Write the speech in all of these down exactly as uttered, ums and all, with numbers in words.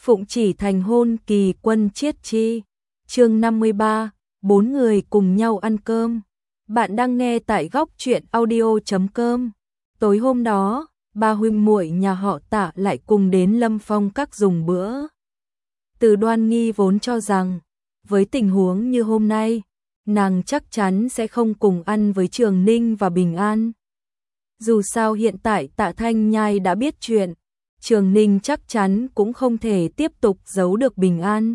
Phụng chỉ thành hôn kỳ quân chiết chi. Chương năm mươi ba, bốn người cùng nhau ăn cơm. Bạn đang nghe tại góc truyện audio chấm com. Tối hôm đó, ba huynh muội nhà họ Tạ lại cùng đến Lâm Phong Các dùng bữa. Từ Đoan Nghi vốn cho rằng, với tình huống như hôm nay, nàng chắc chắn sẽ không cùng ăn với Trường Ninh và Bình An. Dù sao hiện tại Tạ Thanh Nhai đã biết chuyện, Trường Ninh chắc chắn cũng không thể tiếp tục giấu được Bình An.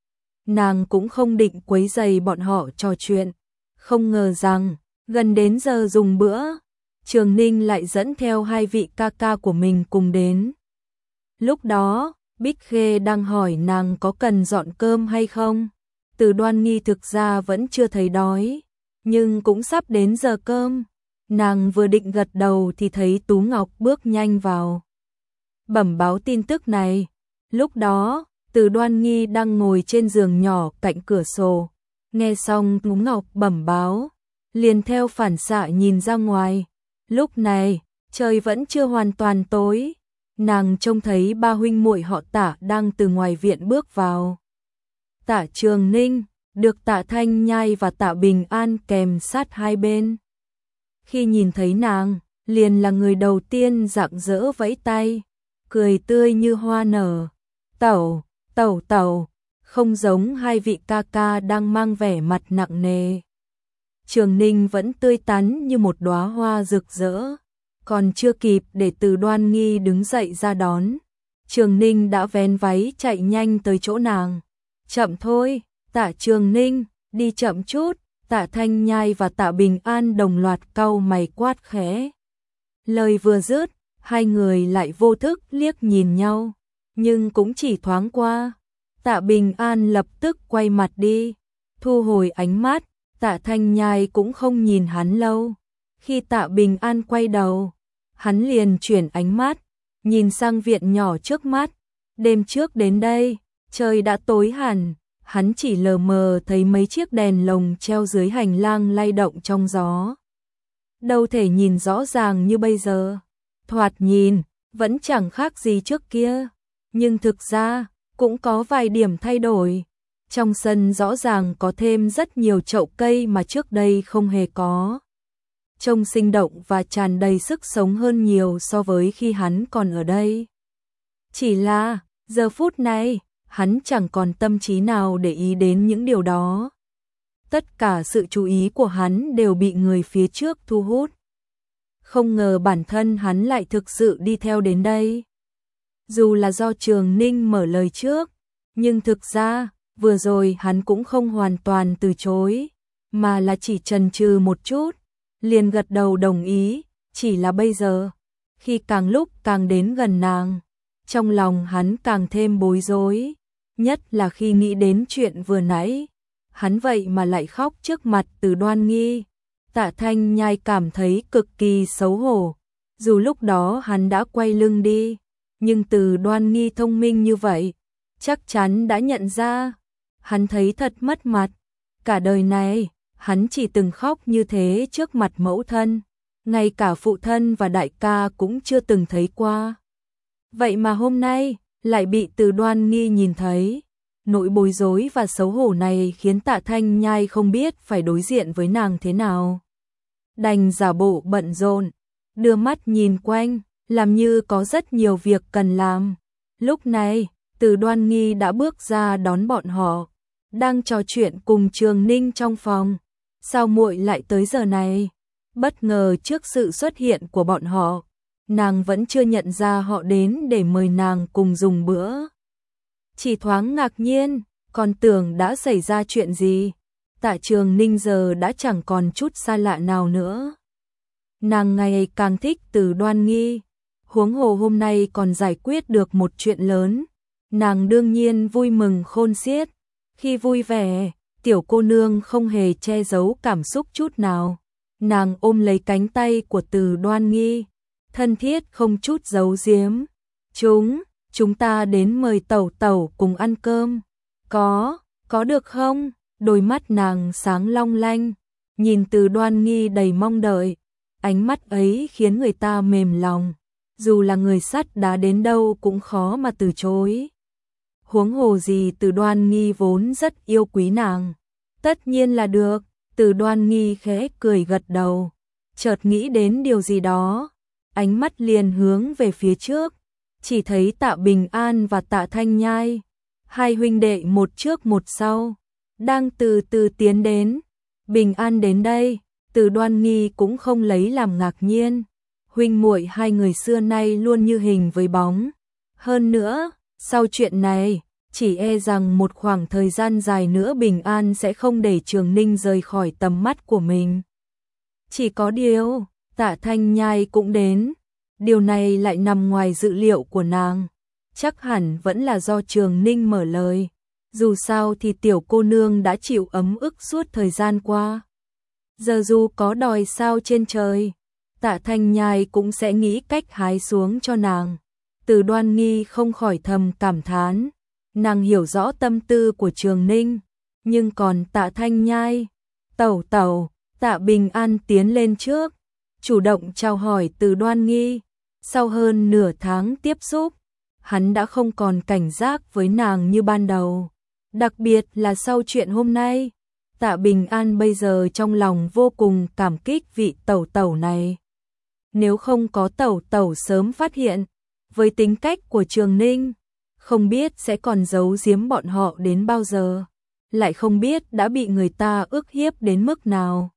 Nàng cũng không định quấy rầy bọn họ trò chuyện, không ngờ rằng, gần đến giờ dùng bữa, Trường Ninh lại dẫn theo hai vị ca ca của mình cùng đến. Lúc đó, Bích Khê đang hỏi nàng có cần dọn cơm hay không. Từ Đoan Nghi thực ra vẫn chưa thấy đói, nhưng cũng sắp đến giờ cơm. Nàng vừa định gật đầu thì thấy Tú Ngọc bước nhanh vào, bẩm báo tin tức này. Lúc đó, Từ Đoan Nghi đang ngồi trên giường nhỏ cạnh cửa sổ. Nghe xong Tú Ngọc bẩm báo, liền theo phản xạ nhìn ra ngoài. Lúc này, trời vẫn chưa hoàn toàn tối. Nàng trông thấy ba huynh muội họ Tạ đang từ ngoài viện bước vào. Tạ Trường Ninh, được Tạ Thanh Nhai và Tạ Bình An kèm sát hai bên. Khi nhìn thấy nàng, liền là người đầu tiên rạng rỡ vẫy tay, cười tươi như hoa nở. Tẩu, tẩu tẩu, không giống hai vị ca ca đang mang vẻ mặt nặng nề. Trường Ninh vẫn tươi tắn như một đóa hoa rực rỡ. Còn chưa kịp để Từ Đoan Nghi đứng dậy ra đón, Trường Ninh đã vén váy chạy nhanh tới chỗ nàng. Chậm thôi, Tạ Trường Ninh, đi chậm chút. Tạ Thanh Nhai và Tạ Bình An đồng loạt cau mày quát khẽ. Lời vừa dứt, hai người lại vô thức liếc nhìn nhau, nhưng cũng chỉ thoáng qua. Tạ Bình An lập tức quay mặt đi, thu hồi ánh mắt. Tạ Thanh Nhai cũng không nhìn hắn lâu. Khi Tạ Bình An quay đầu, hắn liền chuyển ánh mắt, nhìn sang viện nhỏ trước mắt. Đêm trước đến đây, trời đã tối hẳn, hắn chỉ lờ mờ thấy mấy chiếc đèn lồng treo dưới hành lang lay động trong gió. Đâu thể nhìn rõ ràng như bây giờ, thoạt nhìn, vẫn chẳng khác gì trước kia, nhưng thực ra, cũng có vài điểm thay đổi. Trong sân rõ ràng có thêm rất nhiều chậu cây mà trước đây không hề có. Trông sinh động và tràn đầy sức sống hơn nhiều so với khi hắn còn ở đây. Chỉ là, giờ phút này, hắn chẳng còn tâm trí nào để ý đến những điều đó. Tất cả sự chú ý của hắn đều bị người phía trước thu hút. Không ngờ bản thân hắn lại thực sự đi theo đến đây. Dù là do Trường Ninh mở lời trước, nhưng thực ra, vừa rồi hắn cũng không hoàn toàn từ chối, mà là chỉ chần chừ một chút, liền gật đầu đồng ý. Chỉ là bây giờ, khi càng lúc càng đến gần nàng, trong lòng hắn càng thêm bối rối, nhất là khi nghĩ đến chuyện vừa nãy. Hắn vậy mà lại khóc trước mặt Từ Đoan Nghi. Tạ Thanh Nhai cảm thấy cực kỳ xấu hổ. Dù lúc đó hắn đã quay lưng đi, nhưng Từ Đoan Nghi thông minh như vậy, chắc chắn đã nhận ra. Hắn thấy thật mất mặt. Cả đời này, hắn chỉ từng khóc như thế trước mặt mẫu thân, ngay cả phụ thân và đại ca cũng chưa từng thấy qua. Vậy mà hôm nay, lại bị Từ Đoan Nghi nhìn thấy. Nỗi bối rối và xấu hổ này khiến Tạ Thanh Nhai không biết phải đối diện với nàng thế nào. Đành giả bộ bận rộn, đưa mắt nhìn quanh, làm như có rất nhiều việc cần làm. Lúc này, Từ Đoan Nghi đã bước ra đón bọn họ, đang trò chuyện cùng Trường Ninh trong phòng. Sao muội lại tới giờ này? Bất ngờ trước sự xuất hiện của bọn họ, nàng vẫn chưa nhận ra họ đến để mời nàng cùng dùng bữa. Chỉ thoáng ngạc nhiên, còn tưởng đã xảy ra chuyện gì. Tạ Trường Ninh giờ đã chẳng còn chút xa lạ nào nữa. Nàng ngày càng thích Từ Đoan Nghi, huống hồ hôm nay còn giải quyết được một chuyện lớn. Nàng đương nhiên vui mừng khôn xiết. Khi vui vẻ, tiểu cô nương không hề che giấu cảm xúc chút nào. Nàng ôm lấy cánh tay của Từ Đoan Nghi, thân thiết không chút giấu giếm. Chúng, chúng ta đến mời tẩu tẩu cùng ăn cơm. Có, có được không? Đôi mắt nàng sáng long lanh, nhìn Từ Đoan Nghi đầy mong đợi. Ánh mắt ấy khiến người ta mềm lòng, dù là người sắt đá đến đâu cũng khó mà từ chối. huống hồ gì Từ Đoan Nghi vốn rất yêu quý nàng. Tất nhiên là được, Từ Đoan Nghi khẽ cười gật đầu, chợt nghĩ đến điều gì đó, ánh mắt liền hướng về phía trước, chỉ thấy Tạ Bình An và Tạ Thanh Nhai, hai huynh đệ một trước một sau, đang từ từ tiến đến. Bình An đến đây, Từ Đoan Nghi cũng không lấy làm ngạc nhiên, huynh muội hai người xưa nay luôn như hình với bóng. Hơn nữa, sau chuyện này, chỉ e rằng một khoảng thời gian dài nữa Bình An sẽ không để Trường Ninh rời khỏi tầm mắt của mình. Chỉ có điều, Tạ Thanh Nhai cũng đến, điều này lại nằm ngoài dự liệu của nàng. Chắc hẳn vẫn là do Trường Ninh mở lời, dù sao thì tiểu cô nương đã chịu ấm ức suốt thời gian qua. Giờ dù có đòi sao trên trời, Tạ Thanh Nhai cũng sẽ nghĩ cách hái xuống cho nàng. Từ Đoan Nghi không khỏi thầm cảm thán, nàng hiểu rõ tâm tư của Trường Ninh, nhưng còn Tạ Thanh Nhai, tẩu tẩu, Tạ Bình An tiến lên trước, chủ động chào hỏi Từ Đoan Nghi. Sau hơn nửa tháng tiếp xúc, hắn đã không còn cảnh giác với nàng như ban đầu, đặc biệt là sau chuyện hôm nay. Tạ Bình An bây giờ trong lòng vô cùng cảm kích vị tẩu tẩu này. Nếu không có tẩu tẩu sớm phát hiện, với tính cách của Trường Ninh, không biết sẽ còn giấu giếm bọn họ đến bao giờ, lại không biết đã bị người ta ức hiếp đến mức nào.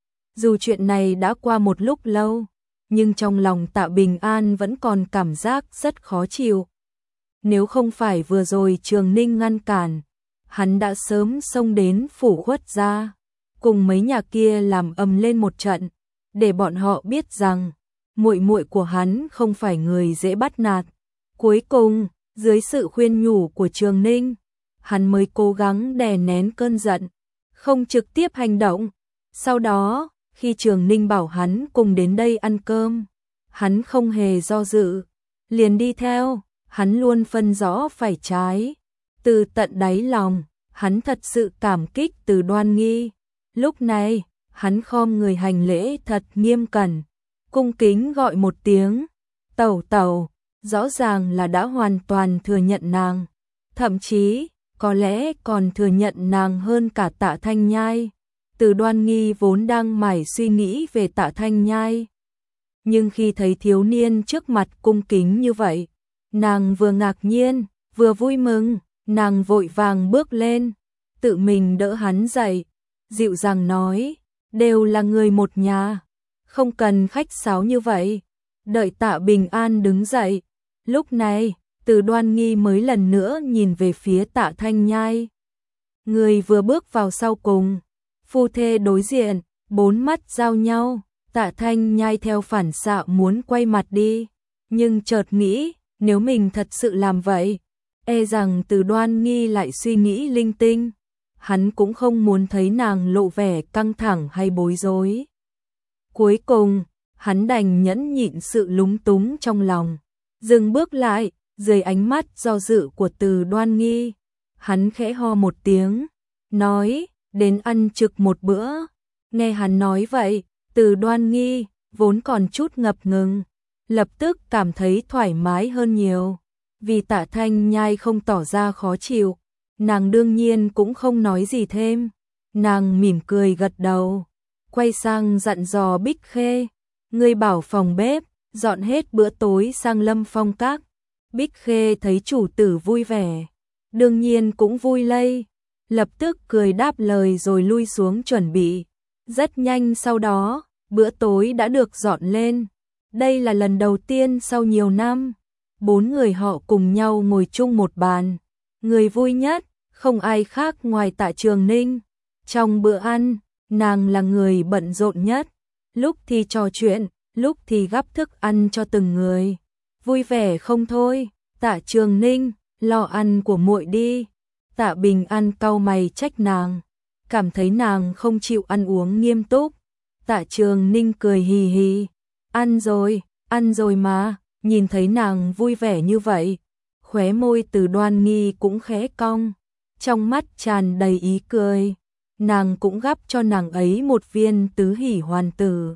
Dù chuyện này đã qua một lúc lâu, nhưng trong lòng Tạ Bình An vẫn còn cảm giác rất khó chịu. Nếu không phải vừa rồi Trường Ninh ngăn cản, hắn đã sớm xông đến phủ Khuất gia, cùng mấy nhà kia làm ầm lên một trận, để bọn họ biết rằng muội muội của hắn không phải người dễ bắt nạt. Cuối cùng, dưới sự khuyên nhủ của Trường Ninh, hắn mới cố gắng đè nén cơn giận, không trực tiếp hành động. Sau đó, khi Trường Ninh bảo hắn cùng đến đây ăn cơm, hắn không hề do dự, liền đi theo. Hắn luôn phân rõ phải trái. Từ tận đáy lòng, hắn thật sự cảm kích Từ Đoan Nghi. Lúc này, hắn khom người hành lễ thật nghiêm cẩn, cung kính gọi một tiếng tẩu tẩu, rõ ràng là đã hoàn toàn thừa nhận nàng, thậm chí có lẽ còn thừa nhận nàng hơn cả Tạ Thanh Nhai. Từ Đoan Nghi vốn đang mải suy nghĩ về Tạ Thanh Nhai, nhưng khi thấy thiếu niên trước mặt cung kính như vậy, nàng vừa ngạc nhiên, vừa vui mừng. Nàng vội vàng bước lên, tự mình đỡ hắn dậy, dịu dàng nói, đều là người một nhà, không cần khách sáo như vậy. Đợi Tạ Bình An đứng dậy, lúc này, Từ Đoan Nghi mới lần nữa nhìn về phía Tạ Thanh Nhai. Người vừa bước vào sau cùng, phu thê đối diện, bốn mắt giao nhau. Tạ Thanh Nhai theo phản xạ muốn quay mặt đi, nhưng chợt nghĩ, nếu mình thật sự làm vậy, e rằng Từ Đoan Nghi lại suy nghĩ linh tinh. Hắn cũng không muốn thấy nàng lộ vẻ căng thẳng hay bối rối. Cuối cùng, hắn đành nhẫn nhịn sự lúng túng trong lòng, dừng bước lại, dưới ánh mắt do dự của Từ Đoan Nghi. Hắn khẽ ho một tiếng, nói, đến ăn trực một bữa. Nghe hắn nói vậy, Từ Đoan Nghi, vốn còn chút ngập ngừng, lập tức cảm thấy thoải mái hơn nhiều. Vì Tạ Thanh Nhai không tỏ ra khó chịu, nàng đương nhiên cũng không nói gì thêm. Nàng mỉm cười gật đầu, quay sang dặn dò Bích Khê, ngươi bảo phòng bếp dọn hết bữa tối sang Lâm Phong Các. Bích Khê thấy chủ tử vui vẻ, đương nhiên cũng vui lây, lập tức cười đáp lời rồi lui xuống chuẩn bị. Rất nhanh sau đó, bữa tối đã được dọn lên. Đây là lần đầu tiên sau nhiều năm, bốn người họ cùng nhau ngồi chung một bàn. Người vui nhất, không ai khác ngoài Tạ Trường Ninh. Trong bữa ăn, nàng là người bận rộn nhất. Lúc thì trò chuyện, lúc thì gắp thức ăn cho từng người. Vui vẻ không thôi. Tạ Trường Ninh, lo ăn của muội đi. Tạ Bình An cau mày trách nàng, cảm thấy nàng không chịu ăn uống nghiêm túc. Tạ Trường Ninh cười hì hì, ăn rồi, ăn rồi mà. Nhìn thấy nàng vui vẻ như vậy, khóe môi Từ Đoan Nghi cũng khẽ cong, trong mắt tràn đầy ý cười. Nàng cũng gắp cho nàng ấy một viên tứ hỷ hoàn tử,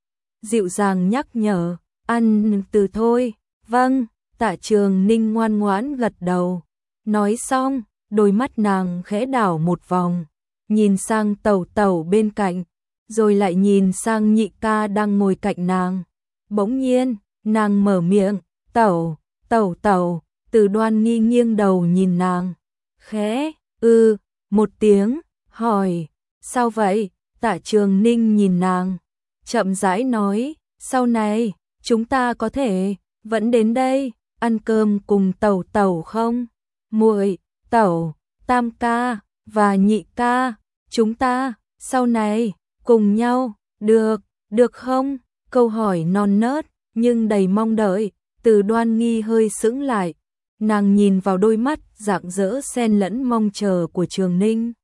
dịu dàng nhắc nhở, ăn từ thôi. Vâng. Tạ Trường Ninh ngoan ngoãn gật đầu, Nói xong, đôi mắt nàng khẽ đảo một vòng, nhìn sang Tẩu Tẩu bên cạnh, rồi lại nhìn sang Nhị ca đang ngồi cạnh nàng. Bỗng nhiên, nàng mở miệng, "Tẩu, Tẩu Tẩu." Từ Đoan Nghi nghiêng đầu nhìn nàng, khẽ ư một tiếng, hỏi, "Sao vậy?" Tạ Trường Ninh nhìn nàng, chậm rãi nói, "Sau này, chúng ta có thể vẫn đến đây ăn cơm cùng Tẩu Tẩu không? Muội, Tẩu, Tam ca và Nhị ca, chúng ta sau này cùng nhau, được, được không?" Câu hỏi non nớt nhưng đầy mong đợi. Từ Đoan Nghi hơi sững lại, nàng nhìn vào đôi mắt rạng rỡ xen lẫn mong chờ của Trường Ninh.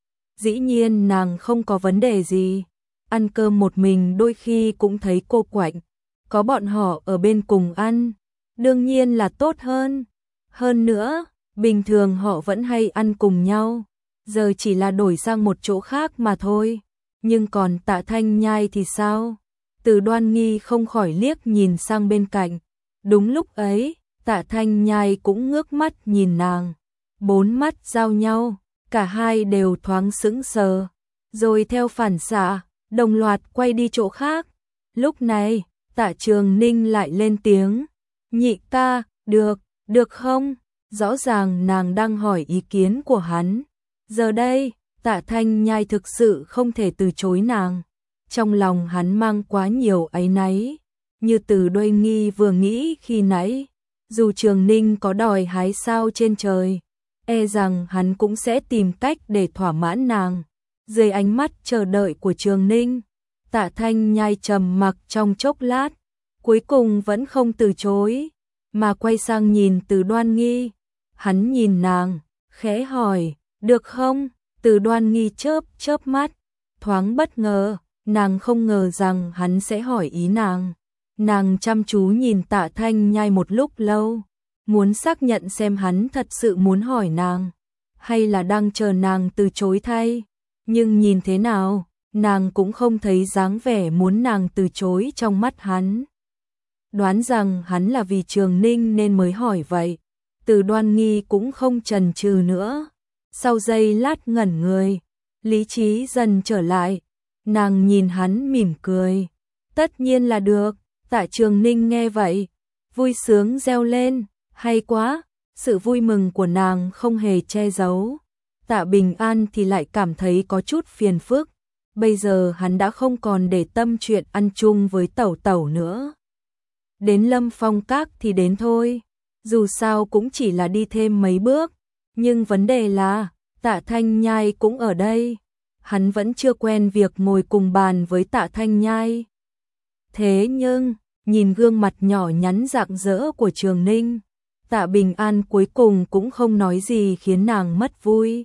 Dĩ nhiên nàng không có vấn đề gì, ăn cơm một mình đôi khi cũng thấy cô quạnh, có bọn họ ở bên cùng ăn, đương nhiên là tốt hơn. Hơn nữa, bình thường họ vẫn hay ăn cùng nhau, giờ chỉ là đổi sang một chỗ khác mà thôi. Nhưng còn Tạ Thanh Nhai thì sao? Từ Đoan Nghi không khỏi liếc nhìn sang bên cạnh. Đúng lúc ấy, Tạ Thanh Nhai cũng ngước mắt nhìn nàng. Bốn mắt giao nhau, cả hai đều thoáng sững sờ, rồi theo phản xạ, đồng loạt quay đi chỗ khác. Lúc này, Tạ Trường Ninh lại lên tiếng, "Nhị ca, được, được không?" Rõ ràng nàng đang hỏi ý kiến của hắn. Giờ đây, Tạ Thanh Nhai thực sự không thể từ chối nàng. Trong lòng hắn mang quá nhiều áy náy, như Từ Đoan Nghi vừa nghĩ khi nãy, dù Trường Ninh có đòi hái sao trên trời, e rằng hắn cũng sẽ tìm cách để thỏa mãn nàng. Dưới ánh mắt chờ đợi của Trường Ninh, Tạ Thanh Nhai trầm mặc trong chốc lát, cuối cùng vẫn không từ chối, mà quay sang nhìn Từ Đoan Nghi. Hắn nhìn nàng, khẽ hỏi, "Được không?" Từ Đoan Nghi chớp chớp mắt, thoáng bất ngờ, nàng không ngờ rằng hắn sẽ hỏi ý nàng. Nàng chăm chú nhìn Tạ Thanh Nhai một lúc lâu, muốn xác nhận xem hắn thật sự muốn hỏi nàng, hay là đang chờ nàng từ chối thay. Nhưng nhìn thế nào, nàng cũng không thấy dáng vẻ muốn nàng từ chối trong mắt hắn. Đoán rằng hắn là vì Trường Ninh nên mới hỏi vậy. Từ Đoan Nghi cũng không chần chừ nữa. Sau giây lát ngẩn người, lý trí dần trở lại, nàng nhìn hắn mỉm cười. "Tất nhiên là được." Tạ Trường Ninh nghe vậy, vui sướng reo lên, hay quá. Sự vui mừng của nàng không hề che giấu. Tạ Bình An thì lại cảm thấy có chút phiền phức. Bây giờ hắn đã không còn để tâm chuyện ăn chung với Tẩu Tẩu nữa. Đến Lâm Phong Các thì đến thôi, dù sao cũng chỉ là đi thêm mấy bước. Nhưng vấn đề là, Tạ Thanh Nhai cũng ở đây. Hắn vẫn chưa quen việc ngồi cùng bàn với Tạ Thanh Nhai. Thế nhưng, nhìn gương mặt nhỏ nhắn rạng rỡ của Trường Ninh, Tạ Bình An cuối cùng cũng không nói gì khiến nàng mất vui.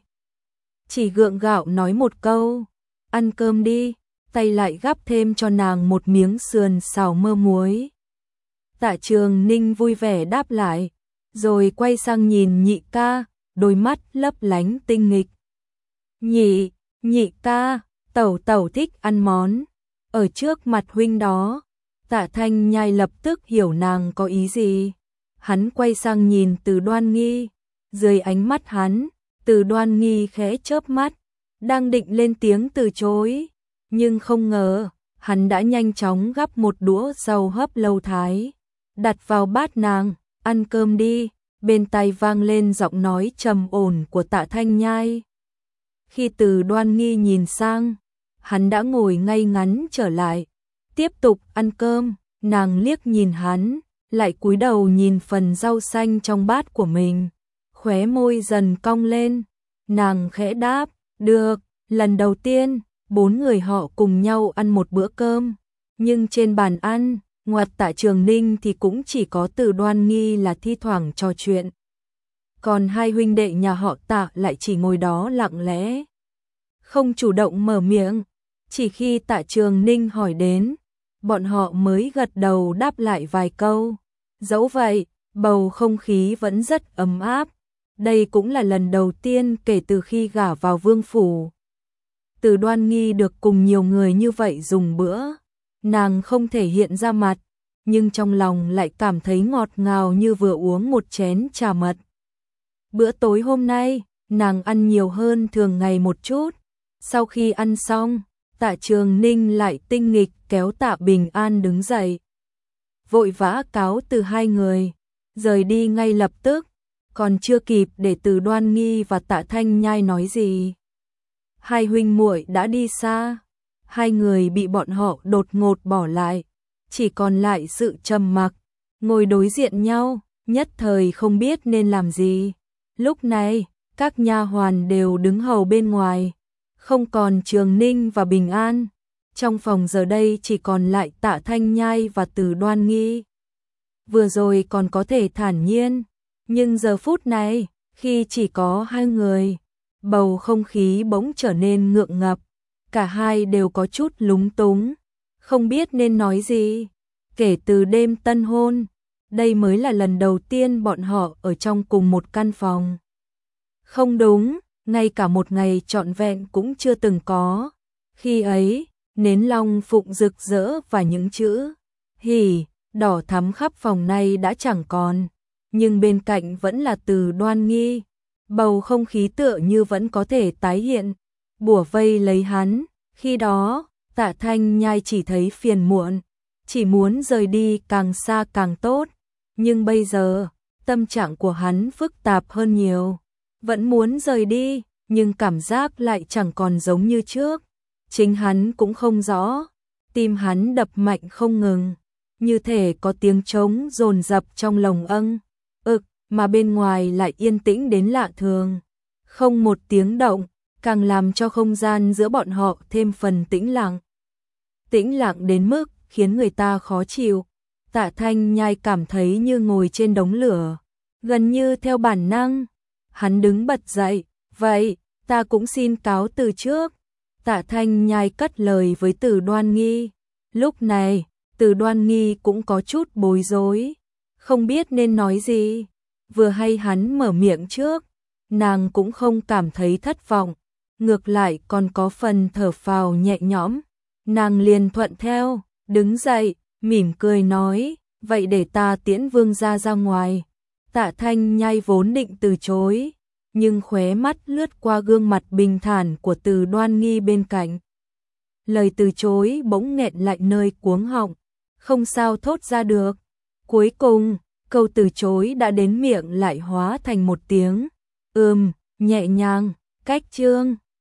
Chỉ gượng gạo nói một câu, "Ăn cơm đi", tay lại gắp thêm cho nàng một miếng sườn xào mơ muối. Tạ Trường Ninh vui vẻ đáp lại, rồi quay sang nhìn Nhị ca, đôi mắt lấp lánh tinh nghịch. "Nhị, Nhị ca, Tẩu Tẩu thích ăn món ở trước mặt huynh đó." Tạ Thanh Nhai lập tức hiểu nàng có ý gì. Hắn quay sang nhìn Từ Đoan Nghi, dưới ánh mắt hắn, Từ Đoan Nghi khẽ chớp mắt, đang định lên tiếng từ chối, nhưng không ngờ, hắn đã nhanh chóng gắp một đũa rau hấp lâu thái, đặt vào bát nàng, "Ăn cơm đi." Bên tai vang lên giọng nói trầm ổn của Tạ Thanh Nhai. Khi Từ Đoan Nghi nhìn sang, hắn đã ngồi ngay ngắn trở lại, tiếp tục ăn cơm. Nàng liếc nhìn hắn, lại cúi đầu nhìn phần rau xanh trong bát của mình, khóe môi dần cong lên. Nàng khẽ đáp, "Được." Lần đầu tiên, bốn người họ cùng nhau ăn một bữa cơm, nhưng trên bàn ăn, ngoặt Tạ Trường Ninh thì cũng chỉ có Từ Đoan Nghi là thi thoảng trò chuyện. Còn hai huynh đệ nhà họ Tạ lại chỉ ngồi đó lặng lẽ, không chủ động mở miệng. Chỉ khi Tạ Trường Ninh hỏi đến, bọn họ mới gật đầu đáp lại vài câu. Dẫu vậy, bầu không khí vẫn rất ấm áp. Đây cũng là lần đầu tiên kể từ khi gả vào vương phủ, Từ Đoan Nghi được cùng nhiều người như vậy dùng bữa. Nàng không thể hiện ra mặt, nhưng trong lòng lại cảm thấy ngọt ngào như vừa uống một chén trà mật. Bữa tối hôm nay, nàng ăn nhiều hơn thường ngày một chút. Sau khi ăn xong, Tạ Trường Ninh lại tinh nghịch kéo Tạ Bình An đứng dậy. Vội vã cáo từ hai người, rời đi ngay lập tức, còn chưa kịp để Từ Đoan Nghi và Tạ Thanh Nhai nói gì. Hai huynh muội đã đi xa, hai người bị bọn họ đột ngột bỏ lại, chỉ còn lại sự trầm mặc, ngồi đối diện nhau, nhất thời không biết nên làm gì. Lúc này, các nha hoàn đều đứng hầu bên ngoài, không còn Trường Ninh và Bình An. Trong phòng giờ đây chỉ còn lại Tạ Thanh Nhai và Từ Đoan Nghi. Vừa rồi còn có thể thản nhiên, nhưng giờ phút này, khi chỉ có hai người, bầu không khí bỗng trở nên ngượng ngập. Cả hai đều có chút lúng túng, không biết nên nói gì. Kể từ đêm tân hôn, đây mới là lần đầu tiên bọn họ ở trong cùng một căn phòng. Không đúng, ngay cả một ngày trọn vẹn cũng chưa từng có. Khi ấy, nến long phụng rực rỡ và những chữ hỉ, đỏ thắm khắp phòng này đã chẳng còn, nhưng bên cạnh vẫn là Từ Đoan Nghi. Bầu không khí tựa như vẫn có thể tái hiện, bủa vây lấy hắn. Khi đó, Tạ Thanh Nhai chỉ thấy phiền muộn, chỉ muốn rời đi càng xa càng tốt. Nhưng bây giờ, tâm trạng của hắn phức tạp hơn nhiều. Vẫn muốn rời đi, nhưng cảm giác lại chẳng còn giống như trước. Chính hắn cũng không rõ, tim hắn đập mạnh không ngừng, như thể có tiếng trống dồn dập trong lồng âng, ực, mà bên ngoài lại yên tĩnh đến lạ thường. Không một tiếng động, càng làm cho không gian giữa bọn họ thêm phần tĩnh lặng. Tĩnh lặng đến mức khiến người ta khó chịu. Tạ Thanh Nhai cảm thấy như ngồi trên đống lửa, gần như theo bản năng. Hắn đứng bật dậy, vậy, ta cũng xin cáo từ trước. Tạ Thanh Nhai cất lời với Từ Đoan Nghi. Lúc này, Từ Đoan Nghi cũng có chút bối rối, không biết nên nói gì. Vừa hay hắn mở miệng trước, nàng cũng không cảm thấy thất vọng, ngược lại còn có phần thở phào nhẹ nhõm. Nàng liền thuận theo, đứng dậy, mỉm cười nói, vậy để ta tiễn vương gia ra ngoài. Tạ Thanh Nhai vốn định từ chối, nhưng khóe mắt lướt qua gương mặt bình thản của Từ Đoan Nghi bên cạnh. Lời từ chối bỗng nghẹn lại nơi cuống họng, không sao thốt ra được. Cuối cùng, câu từ chối đã đến miệng lại hóa thành một tiếng ừm, nhẹ nhàng, cách chương.